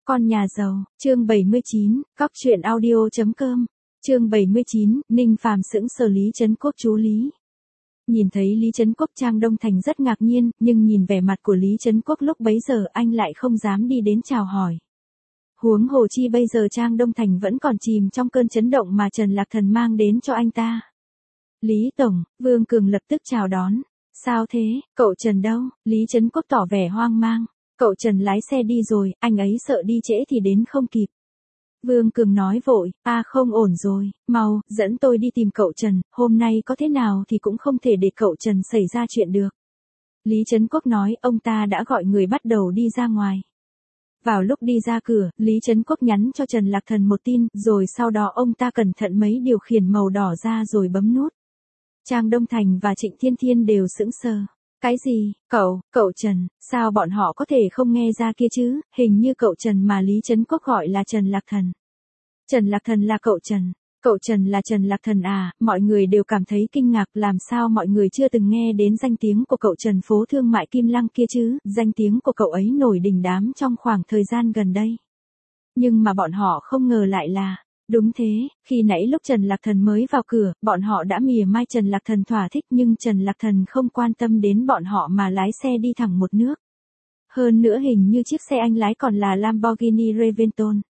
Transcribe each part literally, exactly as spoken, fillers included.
Con nhà giàu, chương bảy mươi chín, cóc truyện audio chấm com, chương bảy mươi chín, Ninh Phàm sững sờ Lý Trấn Quốc chú Lý. Nhìn thấy Lý Trấn Quốc Trang Đông Thành rất ngạc nhiên, nhưng nhìn vẻ mặt của Lý Trấn Quốc lúc bấy giờ anh lại không dám đi đến chào hỏi. Huống hồ chi bây giờ Trang Đông Thành vẫn còn chìm trong cơn chấn động mà Trần Lạc Thần mang đến cho anh ta. Lý Tổng, Vương Cường lập tức chào đón. Sao thế, cậu Trần đâu? Lý Trấn Quốc tỏ vẻ hoang mang. Cậu Trần lái xe đi rồi, anh ấy sợ đi trễ thì đến không kịp. Vương Cường nói vội, à không ổn rồi, mau, dẫn tôi đi tìm cậu Trần, hôm nay có thế nào thì cũng không thể để cậu Trần xảy ra chuyện được. Lý Trấn Quốc nói, ông ta đã gọi người bắt đầu đi ra ngoài. Vào lúc đi ra cửa, Lý Trấn Quốc nhắn cho Trần Lạc Thần một tin, rồi sau đó ông ta cẩn thận mấy điều khiển màu đỏ ra rồi bấm nút. Trang Đông Thành và Trịnh Thiên Thiên đều sững sờ. Cái gì, cậu, cậu Trần, sao bọn họ có thể không nghe ra kia chứ, hình như cậu Trần mà Lý Trấn Quốc gọi là Trần Lạc Thần. Trần Lạc Thần là cậu Trần, cậu Trần là Trần Lạc Thần à, mọi người đều cảm thấy kinh ngạc làm sao mọi người chưa từng nghe đến danh tiếng của cậu Trần phố thương mại Kim Lăng kia chứ, danh tiếng của cậu ấy nổi đình đám trong khoảng thời gian gần đây. Nhưng mà bọn họ không ngờ lại là... Đúng thế, khi nãy lúc Trần Lạc Thần mới vào cửa, bọn họ đã mỉa mai Trần Lạc Thần thỏa thích nhưng Trần Lạc Thần không quan tâm đến bọn họ mà lái xe đi thẳng một nước. Hơn nữa hình như chiếc xe anh lái còn là Lamborghini Reventon.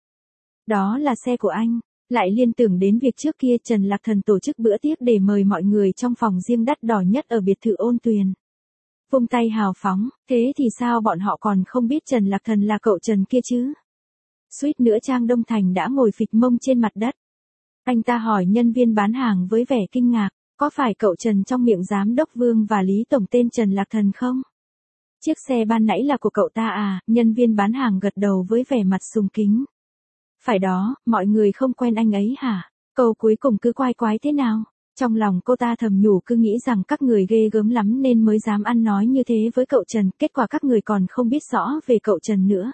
Đó là xe của anh. Lại liên tưởng đến việc trước kia Trần Lạc Thần tổ chức bữa tiệc để mời mọi người trong phòng riêng đắt đỏ nhất ở biệt thự Ôn Tuyền. Vung tay hào phóng, thế thì sao bọn họ còn không biết Trần Lạc Thần là cậu Trần kia chứ? Suýt nữa Trang Đông Thành đã ngồi phịch mông trên mặt đất. Anh ta hỏi nhân viên bán hàng với vẻ kinh ngạc, có phải cậu Trần trong miệng giám đốc Vương và Lý Tổng tên Trần Lạc Thần không? Chiếc xe ban nãy là của cậu ta à, nhân viên bán hàng gật đầu với vẻ mặt sùng kính. Phải đó, mọi người không quen anh ấy hả? Câu cuối cùng cứ quái quái thế nào? Trong lòng cô ta thầm nhủ cứ nghĩ rằng các người ghê gớm lắm nên mới dám ăn nói như thế với cậu Trần, kết quả các người còn không biết rõ về cậu Trần nữa.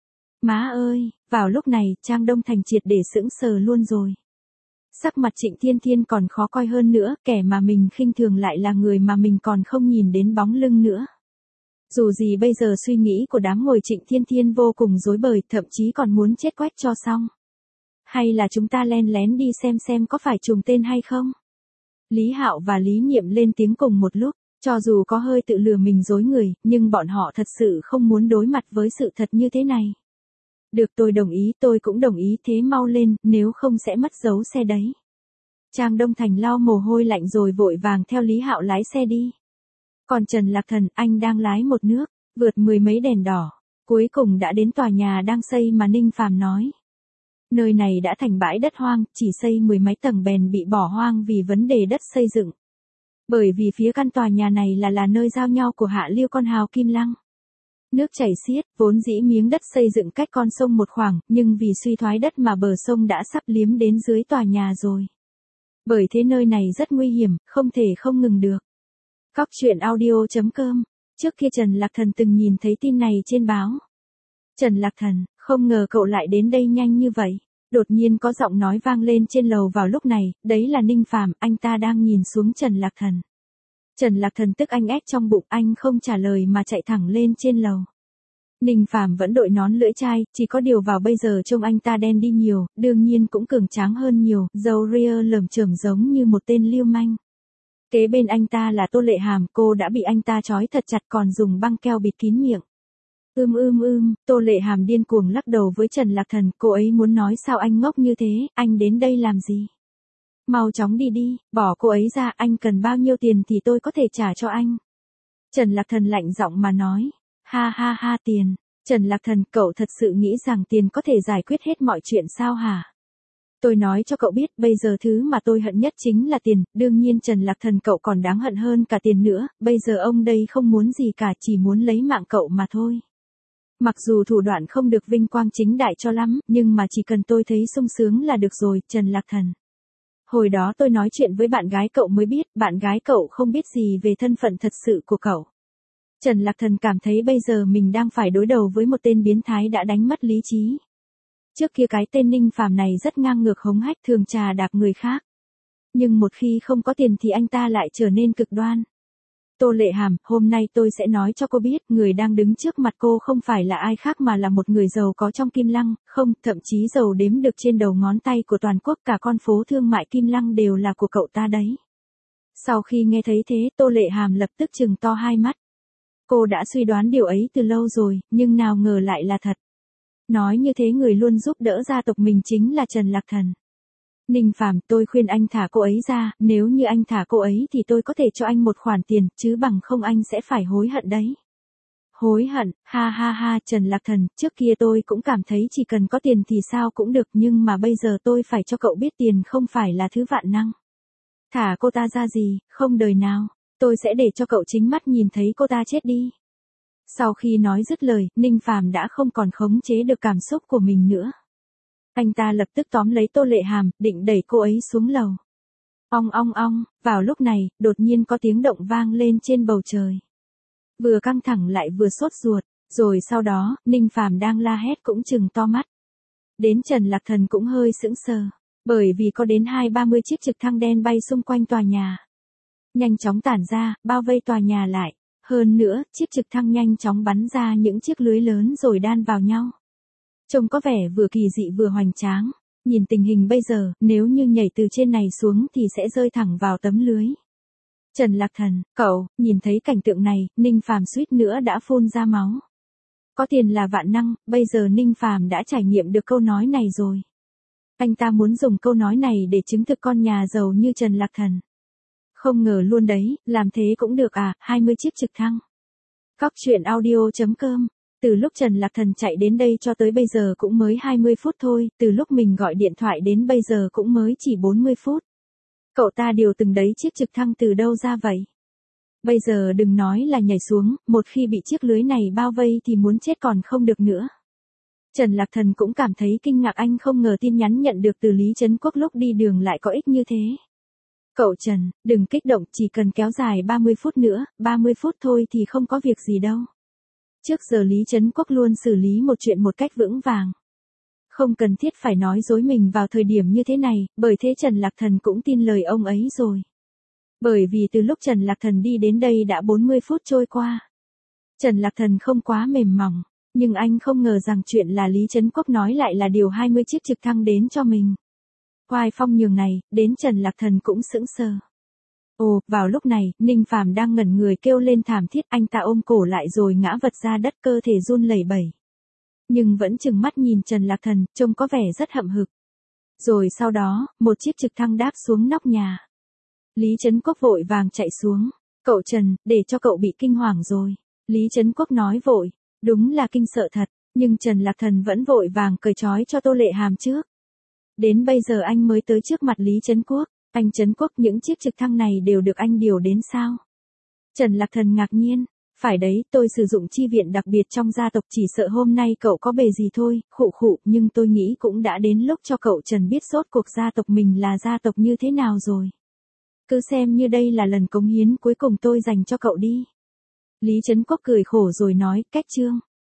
Má ơi, vào lúc này, Trang Đông Thành triệt để sững sờ luôn rồi. Sắc mặt Trịnh Thiên Thiên còn khó coi hơn nữa, kẻ mà mình khinh thường lại là người mà mình còn không nhìn đến bóng lưng nữa. Dù gì bây giờ suy nghĩ của đám ngồi Trịnh Thiên Thiên vô cùng rối bời, thậm chí còn muốn chết quách cho xong. Hay là chúng ta len lén đi xem xem có phải trùng tên hay không? Lý Hạo và Lý Nhiệm lên tiếng cùng một lúc. Cho dù có hơi tự lừa mình dối người, nhưng bọn họ thật sự không muốn đối mặt với sự thật như thế này. Được tôi đồng ý, tôi cũng đồng ý, thế mau lên, nếu không sẽ mất dấu xe đấy. Trang Đông Thành lau mồ hôi lạnh rồi vội vàng theo Lý Hạo lái xe đi. Còn Trần Lạc Thần, anh đang lái một nước, vượt mười mấy đèn đỏ, cuối cùng đã đến tòa nhà đang xây mà Ninh Phàm nói. Nơi này đã thành bãi đất hoang, chỉ xây mười mấy tầng bèn bị bỏ hoang vì vấn đề đất xây dựng. Bởi vì phía căn tòa nhà này là là nơi giao nhau của hạ lưu con hào Kim Lăng. Nước chảy xiết, vốn dĩ miếng đất xây dựng cách con sông một khoảng, nhưng vì suy thoái đất mà bờ sông đã sắp liếm đến dưới tòa nhà rồi. Bởi thế nơi này rất nguy hiểm, không thể không ngừng được. Cóc truyện audio chấm com. Trước kia Trần Lạc Thần từng nhìn thấy tin này trên báo. Trần Lạc Thần, không ngờ cậu lại đến đây nhanh như vậy. Đột nhiên có giọng nói vang lên trên lầu vào lúc này, đấy là Ninh Phàm, anh ta đang nhìn xuống Trần Lạc Thần. Trần Lạc Thần tức anh ép trong bụng, anh không trả lời mà chạy thẳng lên trên lầu. Ninh Phàm vẫn đội nón lưỡi chai, chỉ có điều vào bây giờ trông anh ta đen đi nhiều, đương nhiên cũng cường tráng hơn nhiều, râu ria lởm chởm giống như một tên lưu manh. Kế bên anh ta là Tô Lệ Hàm, cô đã bị anh ta trói thật chặt còn dùng băng keo bịt kín miệng. Ưm ưm ưm, Tô Lệ Hàm điên cuồng lắc đầu với Trần Lạc Thần, cô ấy muốn nói sao anh ngốc như thế, anh đến đây làm gì? Mau chóng đi đi, bỏ cô ấy ra, anh cần bao nhiêu tiền thì tôi có thể trả cho anh. Trần Lạc Thần lạnh giọng mà nói, ha ha ha tiền, Trần Lạc Thần, cậu thật sự nghĩ rằng tiền có thể giải quyết hết mọi chuyện sao hả? Tôi nói cho cậu biết, bây giờ thứ mà tôi hận nhất chính là tiền, đương nhiên Trần Lạc Thần cậu còn đáng hận hơn cả tiền nữa, bây giờ ông đây không muốn gì cả, chỉ muốn lấy mạng cậu mà thôi. Mặc dù thủ đoạn không được vinh quang chính đại cho lắm, nhưng mà chỉ cần tôi thấy sung sướng là được rồi, Trần Lạc Thần. Hồi đó tôi nói chuyện với bạn gái cậu mới biết, bạn gái cậu không biết gì về thân phận thật sự của cậu. Trần Lạc Thần cảm thấy bây giờ mình đang phải đối đầu với một tên biến thái đã đánh mất lý trí. Trước kia cái tên Ninh Phàm này rất ngang ngược hống hách thường trà đạp người khác. Nhưng một khi không có tiền thì anh ta lại trở nên cực đoan. Tô Lệ Hàm, hôm nay tôi sẽ nói cho cô biết, người đang đứng trước mặt cô không phải là ai khác mà là một người giàu có trong Kim Lăng, không, thậm chí giàu đếm được trên đầu ngón tay của toàn quốc, cả con phố thương mại Kim Lăng đều là của cậu ta đấy. Sau khi nghe thấy thế, Tô Lệ Hàm lập tức trừng to hai mắt. Cô đã suy đoán điều ấy từ lâu rồi, nhưng nào ngờ lại là thật. Nói như thế người luôn giúp đỡ gia tộc mình chính là Trần Lạc Thần. Ninh Phàm, tôi khuyên anh thả cô ấy ra, nếu như anh thả cô ấy thì tôi có thể cho anh một khoản tiền, chứ bằng không anh sẽ phải hối hận đấy. Hối hận, ha ha ha, Trần Lạc Thần, trước kia tôi cũng cảm thấy chỉ cần có tiền thì sao cũng được, nhưng mà bây giờ tôi phải cho cậu biết tiền không phải là thứ vạn năng. Thả cô ta ra gì, không đời nào, tôi sẽ để cho cậu chính mắt nhìn thấy cô ta chết đi. Sau khi nói dứt lời, Ninh Phàm đã không còn khống chế được cảm xúc của mình nữa. Anh ta lập tức tóm lấy Tô Lệ Hàm, định đẩy cô ấy xuống lầu. Ong ong ong, vào lúc này, đột nhiên có tiếng động vang lên trên bầu trời. Vừa căng thẳng lại vừa sốt ruột, rồi sau đó, Ninh Phàm đang la hét cũng trừng to mắt. Đến Trần Lạc Thần cũng hơi sững sờ, bởi vì có đến hai ba mươi chiếc trực thăng đen bay xung quanh tòa nhà. Nhanh chóng tản ra, bao vây tòa nhà lại. Hơn nữa, chiếc trực thăng nhanh chóng bắn ra những chiếc lưới lớn rồi đan vào nhau. Trông có vẻ vừa kỳ dị vừa hoành tráng. Nhìn tình hình bây giờ, nếu như nhảy từ trên này xuống thì sẽ rơi thẳng vào tấm lưới. Trần Lạc Thần, cậu, nhìn thấy cảnh tượng này, Ninh Phàm suýt nữa đã phun ra máu. Có tiền là vạn năng, bây giờ Ninh Phàm đã trải nghiệm được câu nói này rồi. Anh ta muốn dùng câu nói này để chứng thực con nhà giàu như Trần Lạc Thần. Không ngờ luôn đấy, làm thế cũng được à, hai mươi chiếc trực thăng. Cóc truyện audio chấm com. Từ lúc Trần Lạc Thần chạy đến đây cho tới bây giờ cũng mới hai mươi phút thôi, từ lúc mình gọi điện thoại đến bây giờ cũng mới chỉ bốn mươi phút. Cậu ta điều từng đấy chiếc trực thăng từ đâu ra vậy? Bây giờ đừng nói là nhảy xuống, một khi bị chiếc lưới này bao vây thì muốn chết còn không được nữa. Trần Lạc Thần cũng cảm thấy kinh ngạc, anh không ngờ tin nhắn nhận được từ Lý Trấn Quốc lúc đi đường lại có ích như thế. Cậu Trần, đừng kích động, chỉ cần kéo dài ba mươi phút nữa, ba mươi phút thôi thì không có việc gì đâu. Trước giờ Lý Trấn Quốc luôn xử lý một chuyện một cách vững vàng. Không cần thiết phải nói dối mình vào thời điểm như thế này, bởi thế Trần Lạc Thần cũng tin lời ông ấy rồi. Bởi vì từ lúc Trần Lạc Thần đi đến đây đã bốn mươi phút trôi qua. Trần Lạc Thần không quá mềm mỏng, nhưng anh không ngờ rằng chuyện là Lý Trấn Quốc nói lại là điều hai mươi chiếc trực thăng đến cho mình. Oai phong nhường này, đến Trần Lạc Thần cũng sững sờ. Ồ, vào lúc này, Ninh Phàm đang ngẩn người kêu lên thảm thiết, anh ta ôm cổ lại rồi ngã vật ra đất, cơ thể run lẩy bẩy. Nhưng vẫn trừng mắt nhìn Trần Lạc Thần, trông có vẻ rất hậm hực. Rồi sau đó, một chiếc trực thăng đáp xuống nóc nhà. Lý Trấn Quốc vội vàng chạy xuống. Cậu Trần, để cho cậu bị kinh hoàng rồi. Lý Trấn Quốc nói vội. Đúng là kinh sợ thật, nhưng Trần Lạc Thần vẫn vội vàng cởi trói cho Tô Lệ Hàm trước. Đến bây giờ anh mới tới trước mặt Lý Trấn Quốc. Anh Trấn Quốc, những chiếc trực thăng này đều được anh điều đến sao? Trần Lạc Thần ngạc nhiên. Phải đấy, tôi sử dụng chi viện đặc biệt trong gia tộc, chỉ sợ hôm nay cậu có bề gì thôi, khụ khụ, nhưng tôi nghĩ cũng đã đến lúc cho cậu Trần biết rốt cuộc gia tộc mình là gia tộc như thế nào rồi. Cứ xem như đây là lần cống hiến cuối cùng tôi dành cho cậu đi. Lý Trấn Quốc cười khổ rồi nói, cách chương.